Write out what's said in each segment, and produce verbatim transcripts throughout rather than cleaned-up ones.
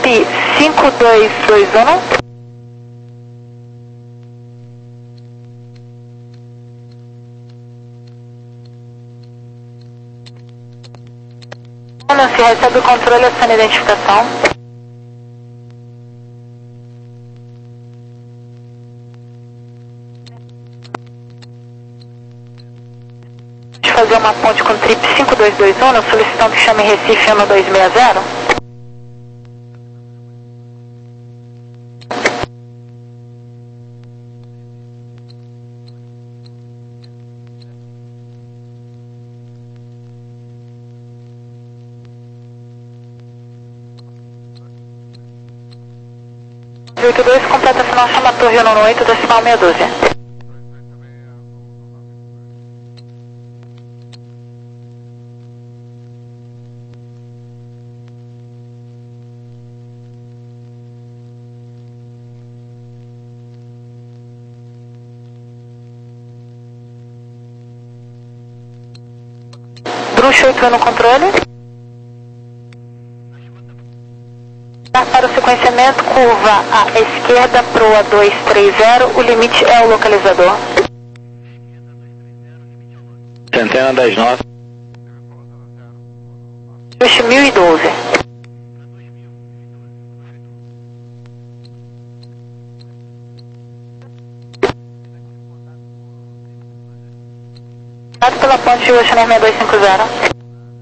trip cinco dois dois um. Se recebe o controle, aciona a identificação. Vamos fazer uma ponte com trip cinco dois dois um, solicitando que chame Recife um dois seis zero. oito dois, completa final, chama a torre um oito, decimal meia dúzia. Bruxo oito no controle. Para o sequenciamento, curva à esquerda, proa dois três zero, o limite é o localizador. Centena das nove. dois mil e doze. Obrigado pela ponte de Oceaner seis dois cinco zero.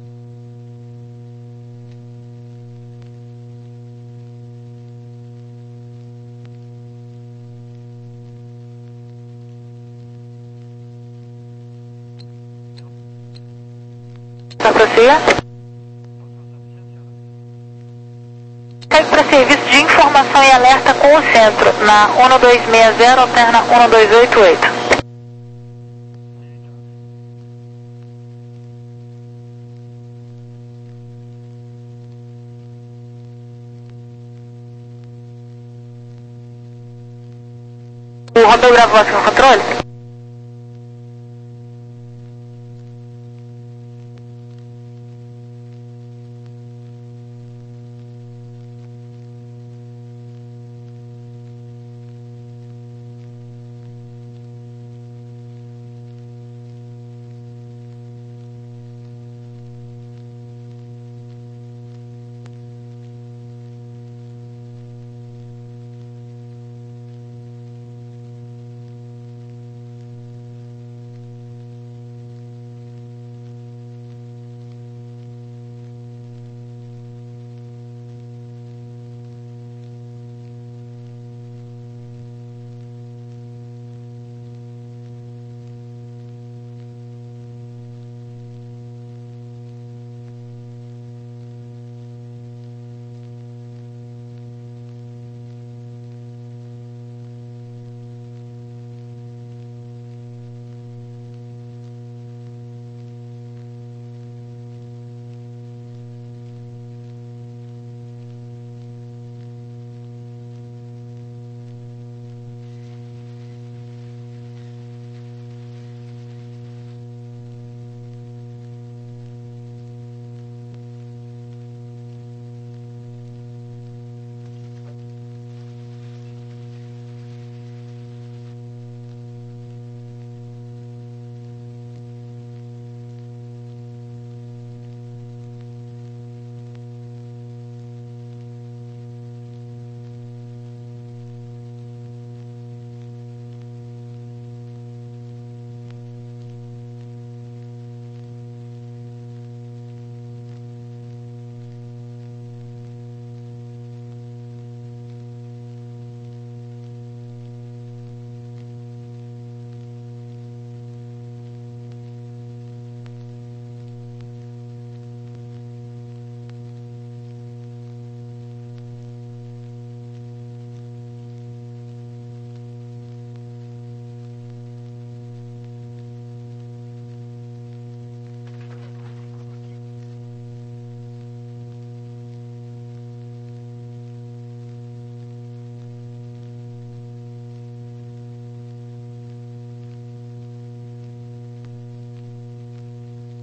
Segue para serviço de informação e alerta com o centro na um dois seis zero, alterna um dois oito oito. O Romeu gravou aqui no controle?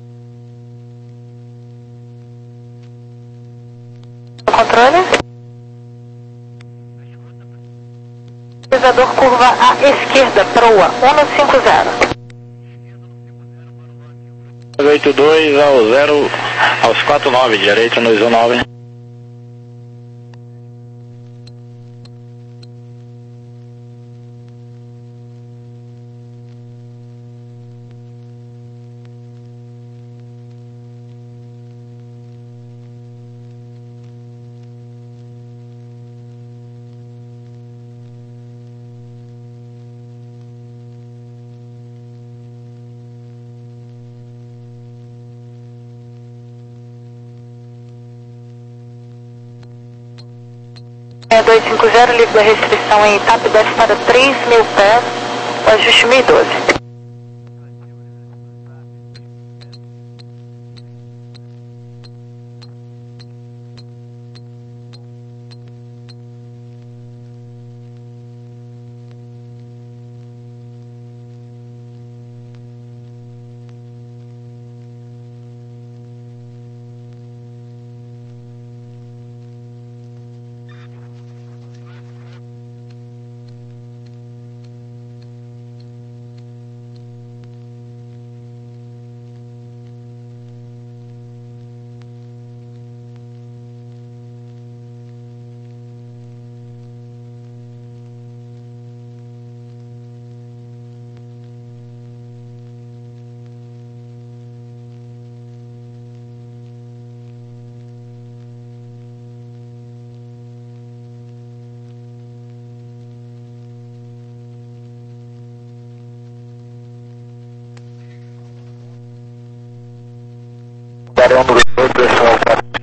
Controle? Equador, curva à esquerda, proa cento e cinquenta. oito dois ao zero, aos quatro nove, direita no ISO nove. É dois cinco zero, livre da restrição em TAP, desce para três mil pés, o ajuste mil e doze. Barão do Rio, pessoal.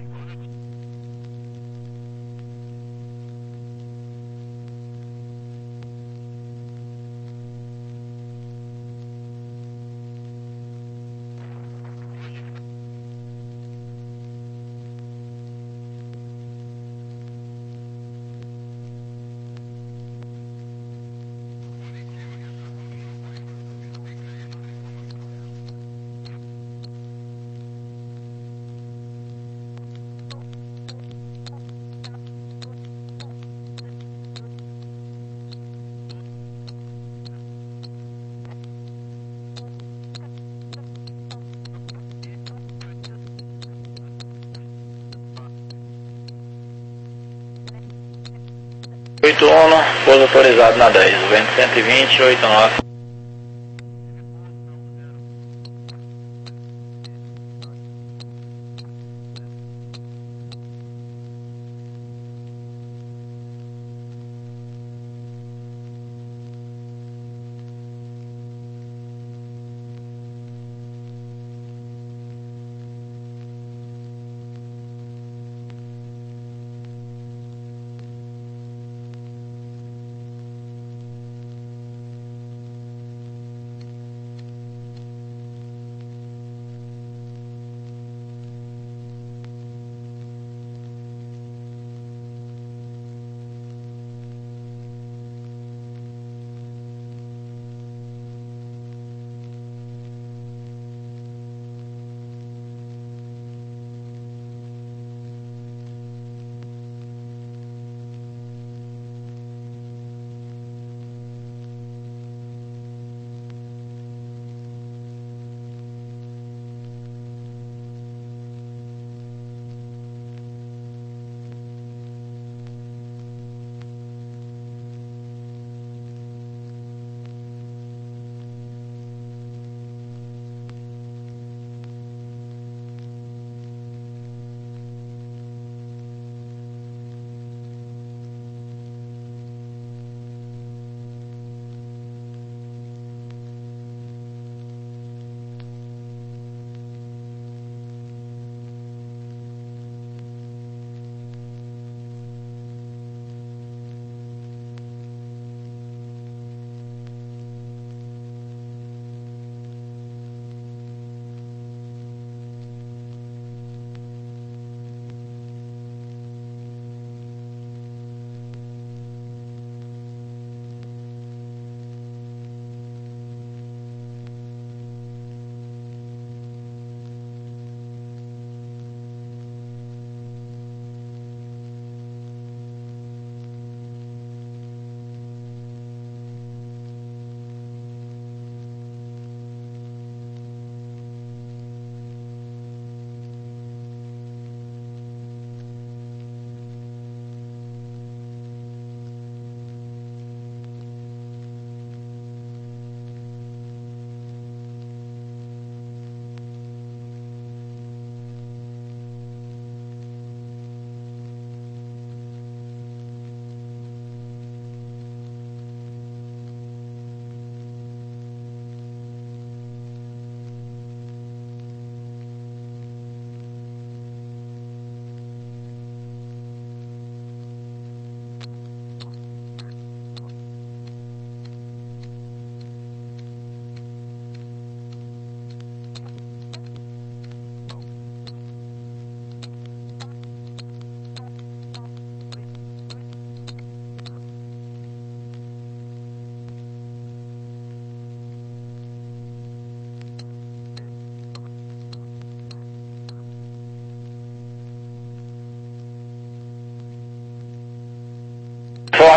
oito um, pouso autorizado na dez, vento cento e vinte, oito nove.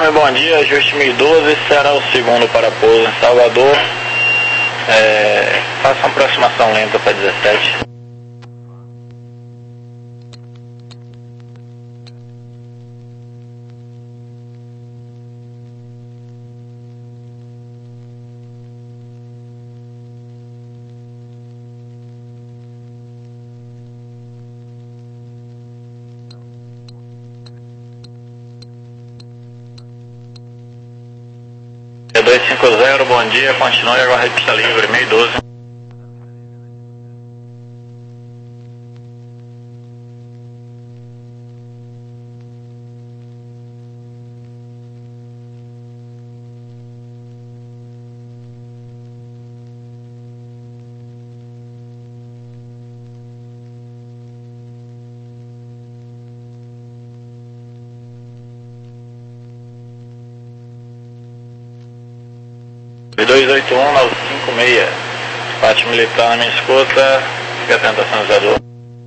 Nome, bom dia, ajuste mil e doze, será o segundo para pouso em Salvador. É, faça uma aproximação lenta para dezessete. dois cinco zero, bom dia, continue agora a pista livre, mil e doze. dois oito um, nove cinco seis, parte militar na minha escuta, fica atento a sinalizador.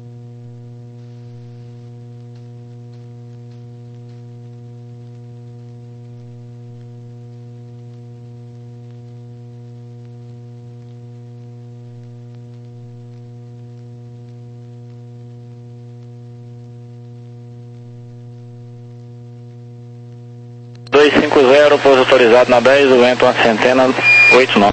dois cinco zero, pouso autorizado na dez, o vento uma centena, oito nove.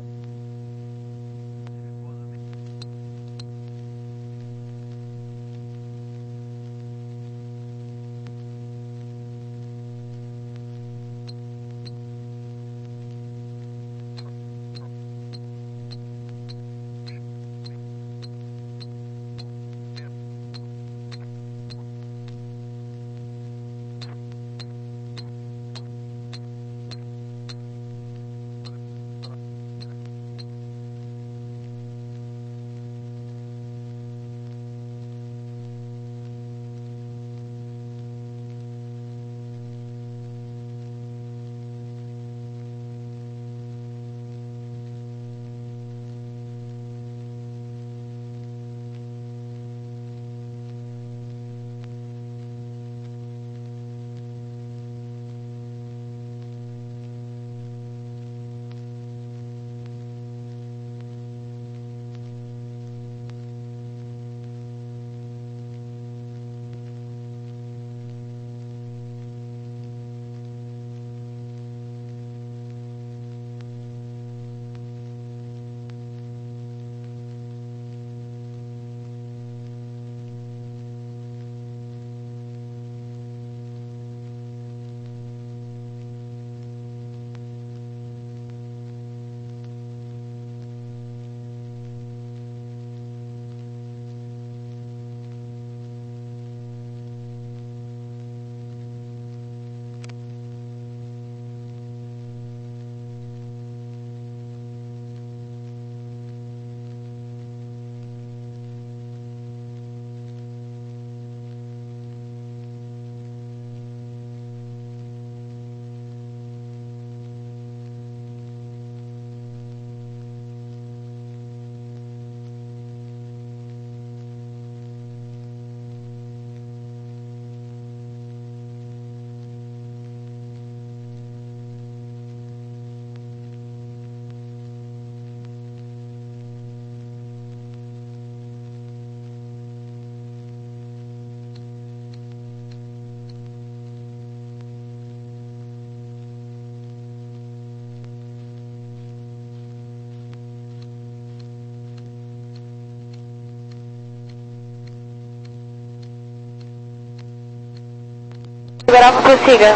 Liberava, prossiga.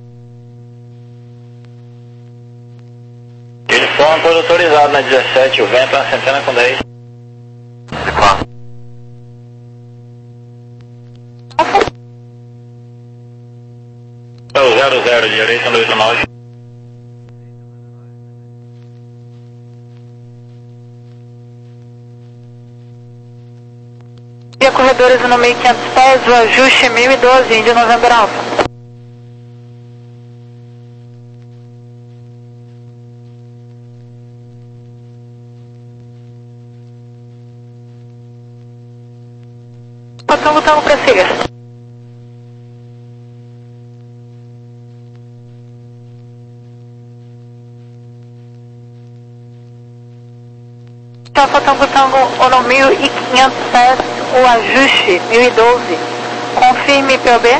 Uniforme, pouso autorizado na dezessete, o vento na centena com dez. zero zero, direita no oito nove. Via corredores no mil e quinhentos pés, o ajuste mil e doze, Índio November Alfa. Patrão, Tango, prossiga. Alfa Tango Tango Ono mil e quinhentos pés, o ajuste mil e doze. Confirme P O B.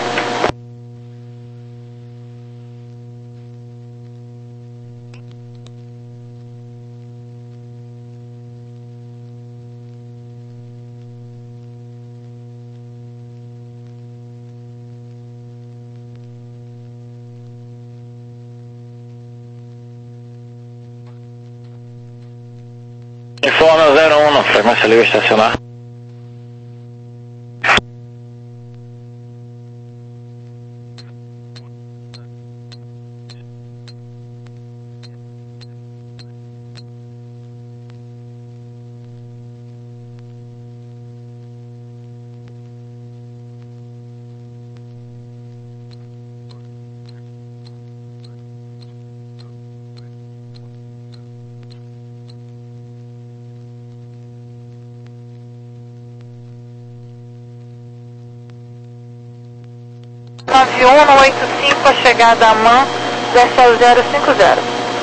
Informa zero um, frequência livre estacionar. nove um oito cinco, a chegada a Man, Decel zero cinco zero.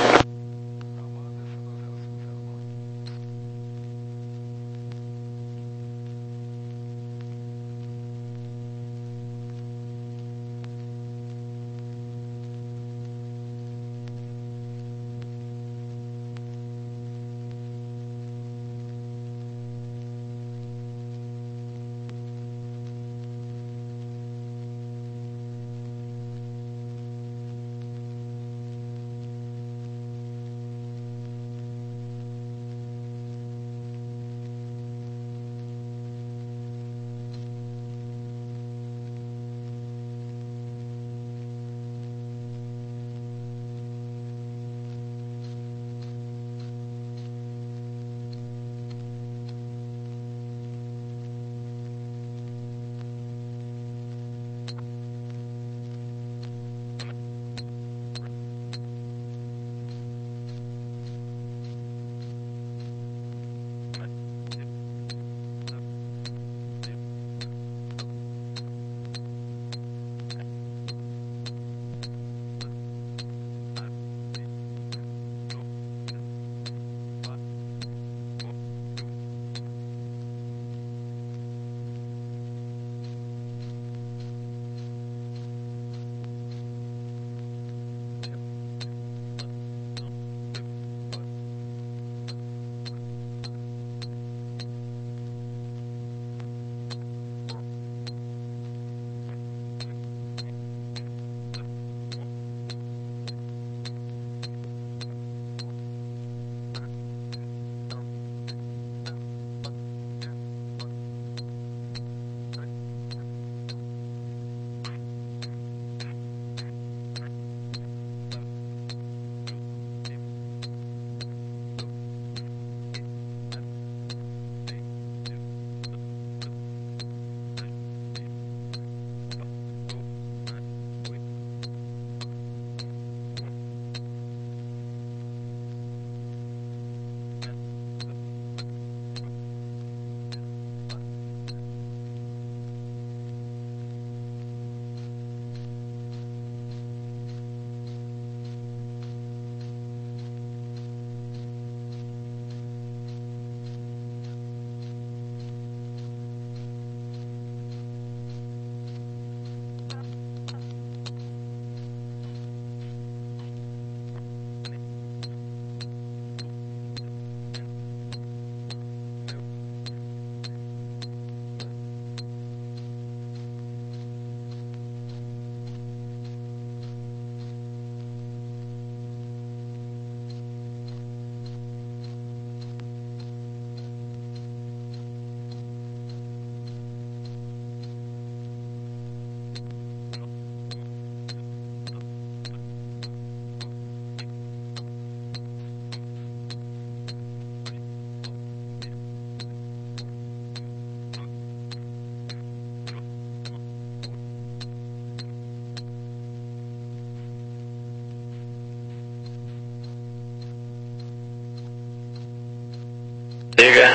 Diga.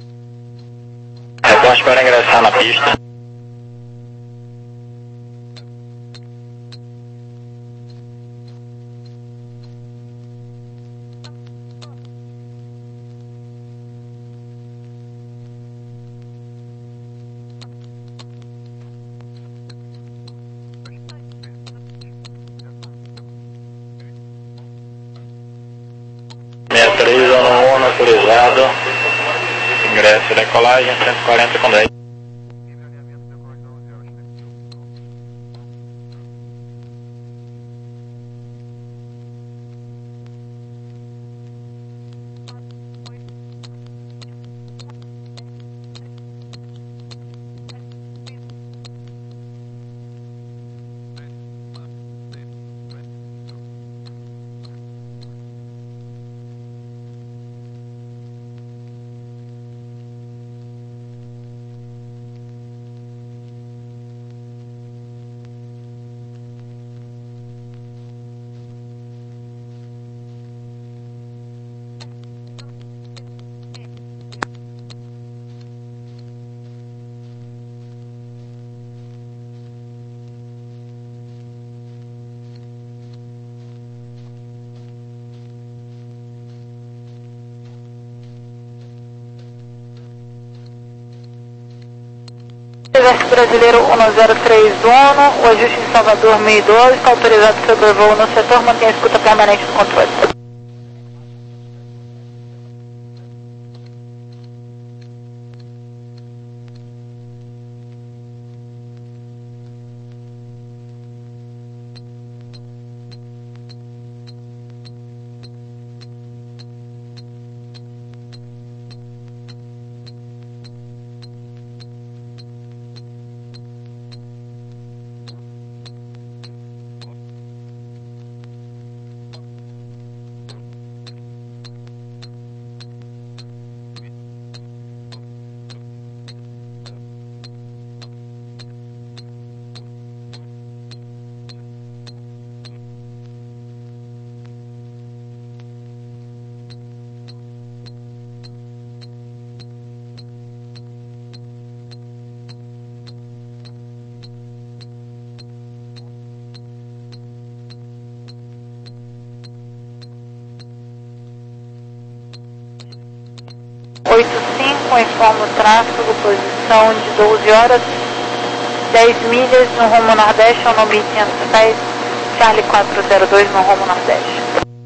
Reporte para ingressar na pista. autorizado. Ingresso e decolagem cento e quarenta com dez. Exército Brasileiro um zero três ONU, o ajuste em Salvador mil e doze, está autorizado sobre o voo no setor, mantenha a escuta permanente do controle. oito cinco, informa o tráfego, posição de doze horas, dez milhas no rumo nordeste, ao nome quinhentos pés, Charlie quatro zero dois no rumo nordeste.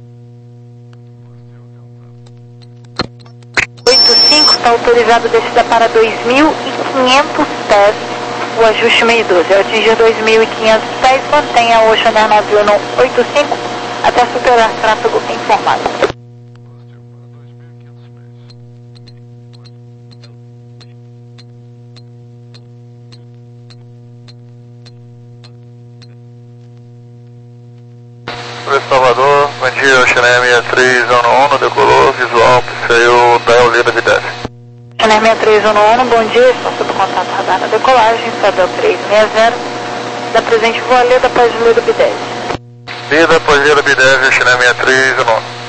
oito cinco, está autorizado a descida para dois mil e quinhentos pés, o ajuste mil e doze. Ao atingir dois mil e quinhentos pés, mantenha o Ocean Air Navio no oito cinco até superar tráfego informado. Salvador, bom dia, Ocean Air sessenta e três, ONU ONU, decolou, visual, saiu da Eulida Videve. Ocean Air sessenta e três, ONU ONU, bom dia, estou sob contato radar na decolagem, Sadel trezentos e sessenta, da presente voa Leda após Leda Bideve. Leda após Leda Bideve, Ocean Air sessenta e três, ONU ONU.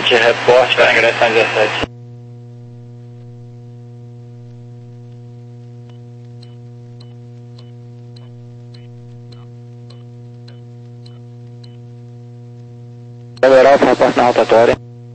sete, reporte para ingressão dezessete. Federal, reporte na rotatória.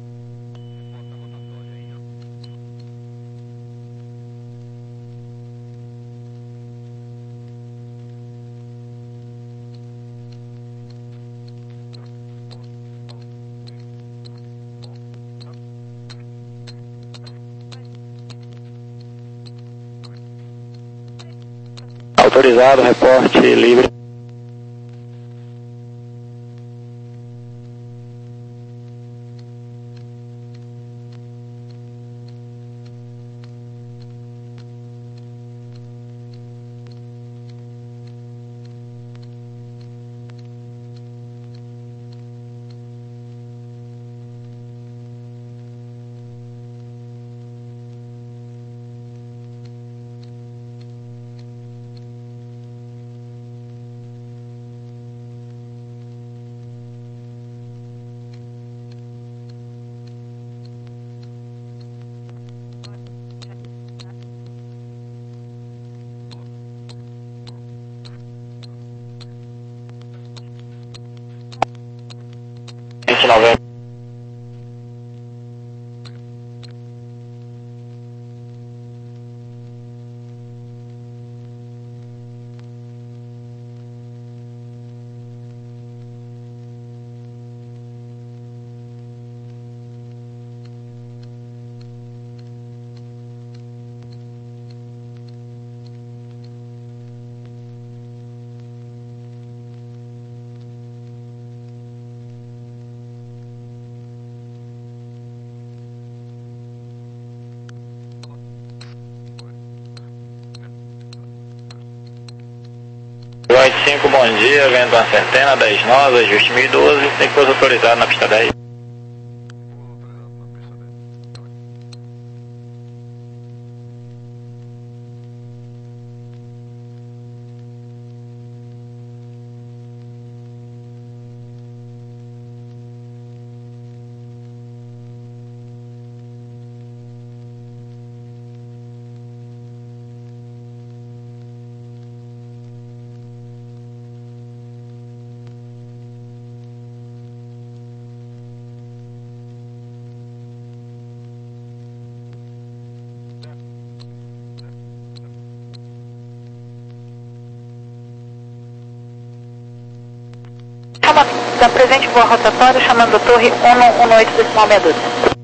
Autorizado, reporte livre. vinte e nove. oitenta e cinco, bom dia, vento uma centena, dez nós, ajuste mil e doze, tem coisa autorizada na pista dez. Da presente voa rotatória chamando a torre um um oito decimal meia dúzia.